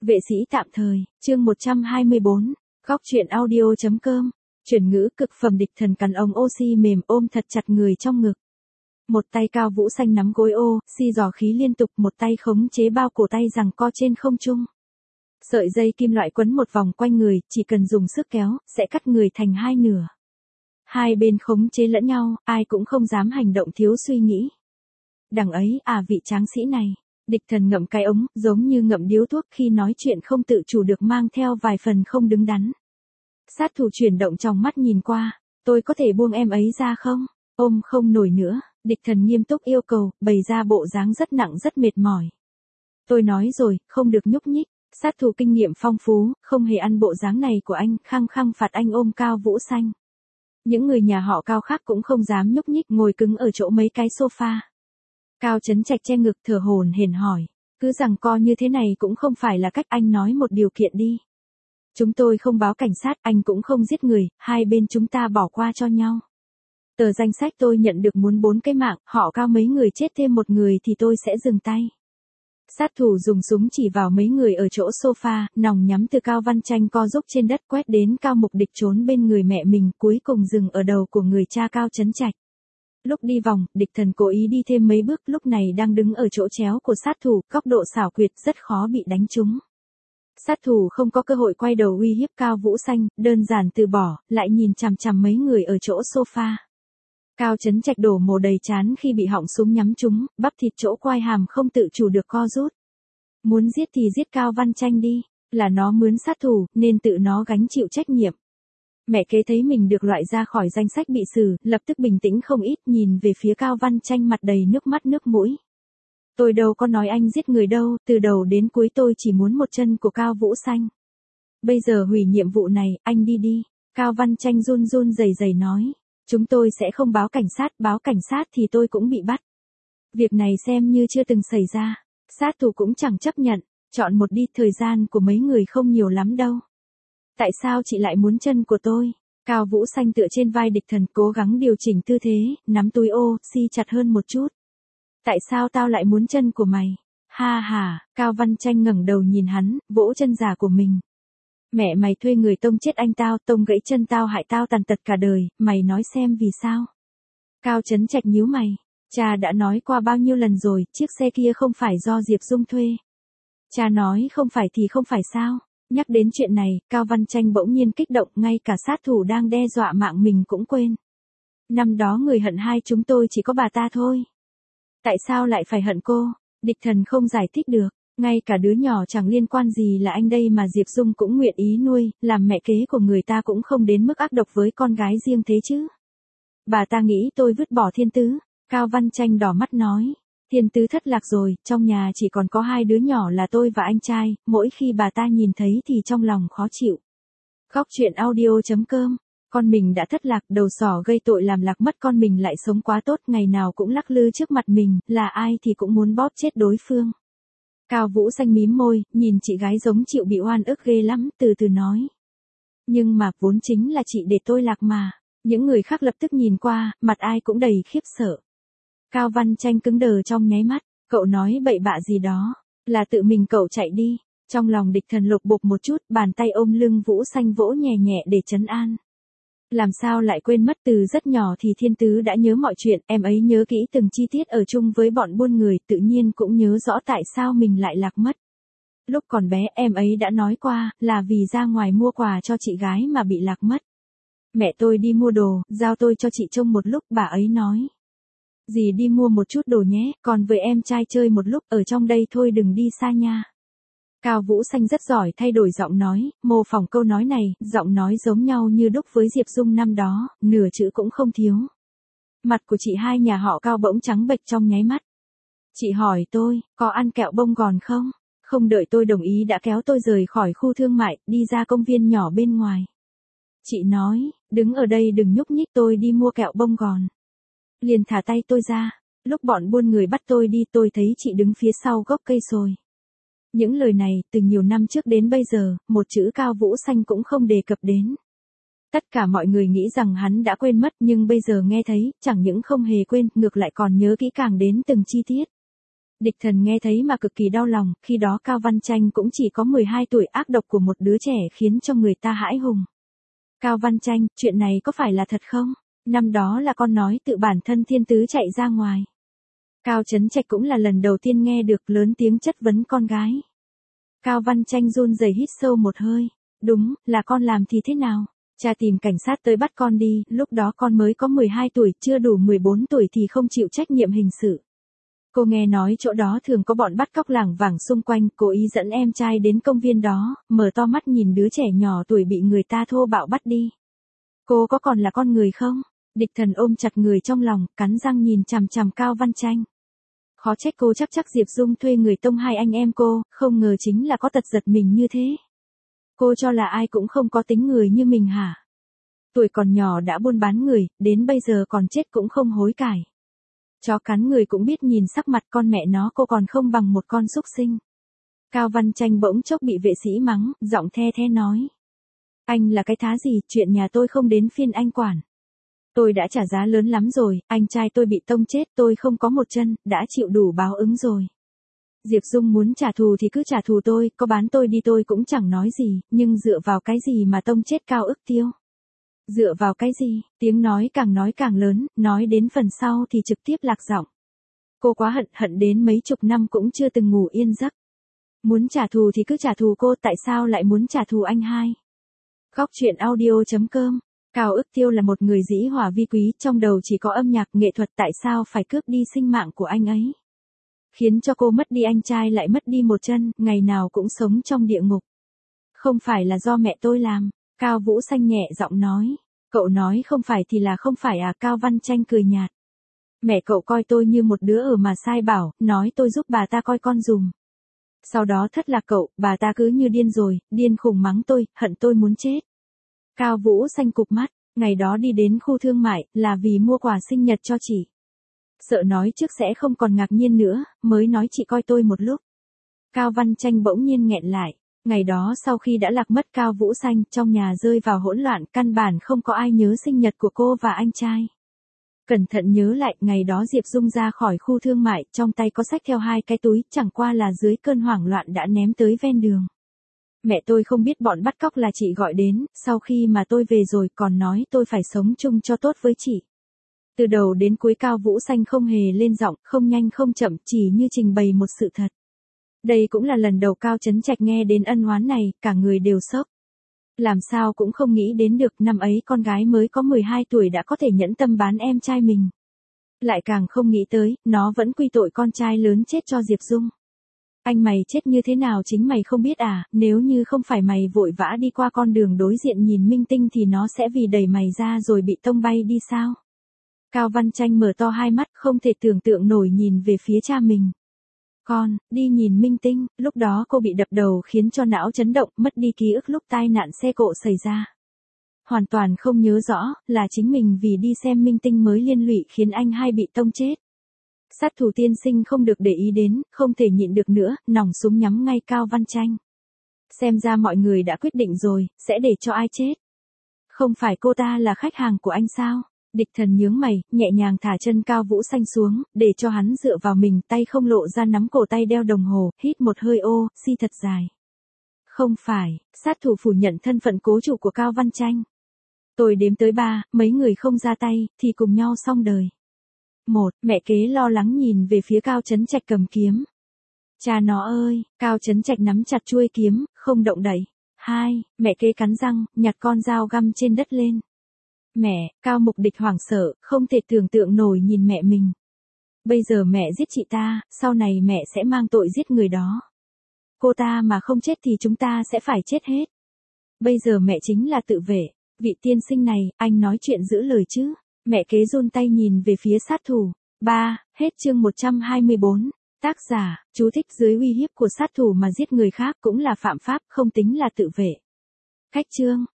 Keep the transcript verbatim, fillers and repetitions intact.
Vệ sĩ tạm thời, chương một trăm hai mươi bốn, góc truyện audio.com, chuyển ngữ cực phẩm địch thần cắn ống oxy mềm ôm thật chặt người trong ngực. Một tay Cao Vũ Xanh nắm gối ô, xi dò khí liên tục, một tay khống chế bao cổ tay giằng co trên không trung. Sợi dây kim loại quấn một vòng quanh người, chỉ cần dùng sức kéo, sẽ cắt người thành hai nửa. Hai bên khống chế lẫn nhau, ai cũng không dám hành động thiếu suy nghĩ. Đằng ấy, à vị tráng sĩ này. Địch thần ngậm cái ống, giống như ngậm điếu thuốc, khi nói chuyện không tự chủ được mang theo vài phần không đứng đắn. Sát thủ chuyển động trong mắt nhìn qua, tôi có thể buông em ấy ra không? Ôm không nổi nữa, địch thần nghiêm túc yêu cầu, bày ra bộ dáng rất nặng rất mệt mỏi. Tôi nói rồi, không được nhúc nhích. Sát thủ kinh nghiệm phong phú, không hề ăn bộ dáng này của anh, khăng khăng phạt anh ôm Cao Vũ Xanh. Những người nhà họ Cao khác cũng không dám nhúc nhích, ngồi cứng ở chỗ mấy cái sofa. Cao Chấn Trạch che ngực thở hổn hển hỏi, cứ rằng co như thế này cũng không phải là cách, anh nói một điều kiện đi. Chúng tôi không báo cảnh sát, anh cũng không giết người, hai bên chúng ta bỏ qua cho nhau. Tờ danh sách tôi nhận được muốn bốn cái mạng, họ Cao mấy người chết thêm một người thì tôi sẽ dừng tay. Sát thủ dùng súng chỉ vào mấy người ở chỗ sofa, nòng nhắm từ Cao Văn Tranh co giúp trên đất quét đến Cao Mục Địch trốn bên người mẹ mình, cuối cùng dừng ở đầu của người cha Cao Chấn Trạch. Lúc đi vòng, địch thần cố ý đi thêm mấy bước, lúc này đang đứng ở chỗ chéo của sát thủ, góc độ xảo quyệt rất khó bị đánh trúng. Sát thủ không có cơ hội quay đầu uy hiếp Cao Vũ Xanh, đơn giản từ bỏ, lại nhìn chằm chằm mấy người ở chỗ sofa. Cao Chấn Trạch đổ mồ đầy trán khi bị họng súng nhắm trúng, bắp thịt chỗ quai hàm không tự chủ được co rút. Muốn giết thì giết Cao Văn Tranh đi, là nó mướn sát thủ, nên tự nó gánh chịu trách nhiệm. Mẹ kế thấy mình được loại ra khỏi danh sách bị xử, lập tức bình tĩnh không ít, nhìn về phía Cao Văn Tranh mặt đầy nước mắt nước mũi. Tôi đâu có nói anh giết người đâu, từ đầu đến cuối tôi chỉ muốn một chân của Cao Vũ Xanh. Bây giờ hủy nhiệm vụ này, anh đi đi. Cao Văn Tranh run run rẩy rẩy nói. Chúng tôi sẽ không báo cảnh sát, báo cảnh sát thì tôi cũng bị bắt. Việc này xem như chưa từng xảy ra. Sát thủ cũng chẳng chấp nhận, chọn một đi, thời gian của mấy người không nhiều lắm đâu. Tại sao chị lại muốn chân của tôi? Cao Vũ Xanh tựa trên vai địch thần, cố gắng điều chỉnh tư thế, nắm túi ô, si chặt hơn một chút. Tại sao tao lại muốn chân của mày? Ha ha, Cao Văn Tranh ngẩng đầu nhìn hắn, vỗ chân giả của mình. Mẹ mày thuê người tông chết anh tao, tông gãy chân tao, hại tao tàn tật cả đời, mày nói xem vì sao? Cao Chấn Trạch nhíu mày, cha đã nói qua bao nhiêu lần rồi, chiếc xe kia không phải do Diệp Dung thuê. Cha nói không phải thì không phải sao? Nhắc đến chuyện này, Cao Văn Tranh bỗng nhiên kích động, ngay cả sát thủ đang đe dọa mạng mình cũng quên. Năm đó người hận hai chúng tôi chỉ có bà ta thôi. Tại sao lại phải hận cô? Địch thần không giải thích được. Ngay cả đứa nhỏ chẳng liên quan gì là anh đây mà Diệp Dung cũng nguyện ý nuôi, làm mẹ kế của người ta cũng không đến mức ác độc với con gái riêng thế chứ. Bà ta nghĩ tôi vứt bỏ Thiên Tứ. Cao Văn Tranh đỏ mắt nói. Thiên Tứ thất lạc rồi, trong nhà chỉ còn có hai đứa nhỏ là tôi và anh trai, mỗi khi bà ta nhìn thấy thì trong lòng khó chịu. Góc truyện audio.com, con mình đã thất lạc, đầu sỏ gây tội làm lạc mất con mình lại sống quá tốt, ngày nào cũng lắc lư trước mặt mình, là ai thì cũng muốn bóp chết đối phương. Cao Vũ Xanh mím môi, nhìn chị gái giống chịu bị oan ức ghê lắm, từ từ nói. Nhưng mà, vốn chính là chị để tôi lạc mà. Những người khác lập tức nhìn qua, mặt ai cũng đầy khiếp sợ. Cao Văn Tranh cứng đờ trong nháy mắt, cậu nói bậy bạ gì đó, là tự mình cậu chạy đi. Trong lòng địch thần lục bục một chút, bàn tay ôm lưng Vũ Xanh vỗ nhẹ nhẹ để trấn an. Làm sao lại quên mất, từ rất nhỏ thì Thiên Tứ đã nhớ mọi chuyện, em ấy nhớ kỹ từng chi tiết ở chung với bọn buôn người, tự nhiên cũng nhớ rõ tại sao mình lại lạc mất. Lúc còn bé em ấy đã nói qua, là vì ra ngoài mua quà cho chị gái mà bị lạc mất. Mẹ tôi đi mua đồ, giao tôi cho chị trông một lúc, bà ấy nói. Dì đi mua một chút đồ nhé, còn với em trai chơi một lúc, ở trong đây thôi đừng đi xa nha. Cao Vũ Xanh rất giỏi thay đổi giọng nói, mô phỏng câu nói này, giọng nói giống nhau như đúc với Diệp Dung năm đó, nửa chữ cũng không thiếu. Mặt của chị hai nhà họ Cao bỗng trắng bệch trong nháy mắt. Chị hỏi tôi, có ăn kẹo bông gòn không? Không đợi tôi đồng ý đã kéo tôi rời khỏi khu thương mại, đi ra công viên nhỏ bên ngoài. Chị nói, đứng ở đây đừng nhúc nhích, tôi đi mua kẹo bông gòn. Liền thả tay tôi ra, lúc bọn buôn người bắt tôi đi tôi thấy chị đứng phía sau gốc cây sồi. Những lời này, từ nhiều năm trước đến bây giờ, một chữ Cao Vũ Xanh cũng không đề cập đến. Tất cả mọi người nghĩ rằng hắn đã quên mất, nhưng bây giờ nghe thấy, chẳng những không hề quên, ngược lại còn nhớ kỹ càng đến từng chi tiết. Địch thần nghe thấy mà cực kỳ đau lòng, khi đó Cao Văn Tranh cũng chỉ có mười hai tuổi, ác độc của một đứa trẻ khiến cho người ta hãi hùng. Cao Văn Tranh, chuyện này có phải là thật không? Năm đó là con nói tự bản thân thiên tứ chạy ra ngoài. Cao Chấn Trạch cũng là lần đầu tiên nghe được, lớn tiếng chất vấn con gái. Cao Văn Tranh run rẩy hít sâu một hơi. Đúng, là con làm thì thế nào? Cha tìm cảnh sát tới bắt con đi, lúc đó con mới có mười hai tuổi, chưa đủ mười bốn tuổi thì không chịu trách nhiệm hình sự. Cô nghe nói chỗ đó thường có bọn bắt cóc lảng vảng xung quanh, cố ý dẫn em trai đến công viên đó, mở to mắt nhìn đứa trẻ nhỏ tuổi bị người ta thô bạo bắt đi. Cô có còn là con người không? Địch thần ôm chặt người trong lòng, cắn răng nhìn chằm chằm Cao Văn Tranh. Khó trách cô chắc chắc Diệp Dung thuê người tông hai anh em cô, không ngờ chính là có tật giật mình như thế. Cô cho là ai cũng không có tính người như mình hả? Tuổi còn nhỏ đã buôn bán người, đến bây giờ còn chết cũng không hối cải. Chó cắn người cũng biết nhìn sắc mặt, con mẹ nó cô còn không bằng một con súc sinh. Cao Văn Tranh bỗng chốc bị vệ sĩ mắng, giọng the the nói. Anh là cái thá gì, chuyện nhà tôi không đến phiên anh quản. Tôi đã trả giá lớn lắm rồi, anh trai tôi bị tông chết, tôi không có một chân, đã chịu đủ báo ứng rồi. Diệp Dung muốn trả thù thì cứ trả thù tôi, có bán tôi đi tôi cũng chẳng nói gì, nhưng dựa vào cái gì mà tông chết Cao Ức Tiêu? Dựa vào cái gì? Tiếng nói càng nói càng lớn, nói đến phần sau thì trực tiếp lạc giọng. Cô quá hận, hận đến mấy chục năm cũng chưa từng ngủ yên giấc. Muốn trả thù thì cứ trả thù cô, tại sao lại muốn trả thù anh hai? Góc truyện audio chấm com. Cao Ức Tiêu là một người dĩ hòa vi quý, trong đầu chỉ có âm nhạc nghệ thuật, tại sao phải cướp đi sinh mạng của anh ấy? Khiến cho cô mất đi anh trai lại mất đi một chân, ngày nào cũng sống trong địa ngục. Không phải là do mẹ tôi làm, Cao Vũ Xanh nhẹ giọng nói. Cậu nói không phải thì là không phải à? Cao Văn Tranh cười nhạt. Mẹ cậu coi tôi như một đứa ở mà sai bảo, nói tôi giúp bà ta coi con dùm. Sau đó thất lạc cậu, bà ta cứ như điên rồi, điên khùng mắng tôi, hận tôi muốn chết. Cao Vũ Xanh cụp mắt, ngày đó đi đến khu thương mại, là vì mua quà sinh nhật cho chị. Sợ nói trước sẽ không còn ngạc nhiên nữa, mới nói chị coi tôi một lúc. Cao Văn Tranh bỗng nhiên nghẹn lại. Ngày đó sau khi đã lạc mất Cao Vũ Xanh, trong nhà rơi vào hỗn loạn, căn bản không có ai nhớ sinh nhật của cô và anh trai. Cẩn thận nhớ lại, ngày đó Diệp Dung ra khỏi khu thương mại, trong tay có xách theo hai cái túi, chẳng qua là dưới cơn hoảng loạn đã ném tới ven đường. Mẹ tôi không biết bọn bắt cóc là chị gọi đến, sau khi mà tôi về rồi còn nói tôi phải sống chung cho tốt với chị. Từ đầu đến cuối Cao Vũ Xanh không hề lên giọng, không nhanh không chậm, chỉ như trình bày một sự thật. Đây cũng là lần đầu Cao Chấn Trạch nghe đến ân oán này, cả người đều sốc. Làm sao cũng không nghĩ đến được, năm ấy con gái mới có mười hai tuổi đã có thể nhẫn tâm bán em trai mình. Lại càng không nghĩ tới, nó vẫn quy tội con trai lớn chết cho Diệp Dung. Anh mày chết như thế nào chính mày không biết à, nếu như không phải mày vội vã đi qua con đường đối diện nhìn minh tinh thì nó sẽ vì đẩy mày ra rồi bị tông bay đi sao? Cao Văn Tranh mở to hai mắt, không thể tưởng tượng nổi nhìn về phía cha mình. Con, đi nhìn minh tinh, lúc đó cô bị đập đầu khiến cho não chấn động, mất đi ký ức lúc tai nạn xe cộ xảy ra. Hoàn toàn không nhớ rõ, là chính mình vì đi xem minh tinh mới liên lụy khiến anh hai bị tông chết. Sát thủ tiên sinh không được để ý đến, không thể nhịn được nữa, nòng súng nhắm ngay Cao Văn Tranh. Xem ra mọi người đã quyết định rồi, sẽ để cho ai chết. Không phải cô ta là khách hàng của anh sao? Địch thần nhướng mày, nhẹ nhàng thả chân Cao Vũ Xanh xuống, để cho hắn dựa vào mình, tay không lộ ra nắm cổ tay đeo đồng hồ, hít một hơi ô, xi thật dài. Không phải, sát thủ phủ nhận thân phận cố chủ của Cao Văn Tranh. Tôi đếm tới ba, mấy người không ra tay, thì cùng nhau xong đời. Một, mẹ kế lo lắng nhìn về phía Cao Chấn Trạch cầm kiếm. Cha nó ơi, Cao Chấn Trạch nắm chặt chuôi kiếm, không động đậy. Hai, mẹ kế cắn răng, nhặt con dao găm trên đất lên. Mẹ, Cao Mục Địch hoảng sợ, không thể tưởng tượng nổi nhìn mẹ mình. Bây giờ mẹ giết chị ta, sau này mẹ sẽ mang tội giết người đó. Cô ta mà không chết thì chúng ta sẽ phải chết hết. Bây giờ mẹ chính là tự vệ. Vị tiên sinh này, anh nói chuyện giữ lời chứ. Mẹ kế run tay nhìn về phía sát thủ. ba. Hết chương một trăm hai mươi bốn. Tác giả, chú thích dưới uy hiếp của sát thủ mà giết người khác cũng là phạm pháp, không tính là tự vệ. Cách chương.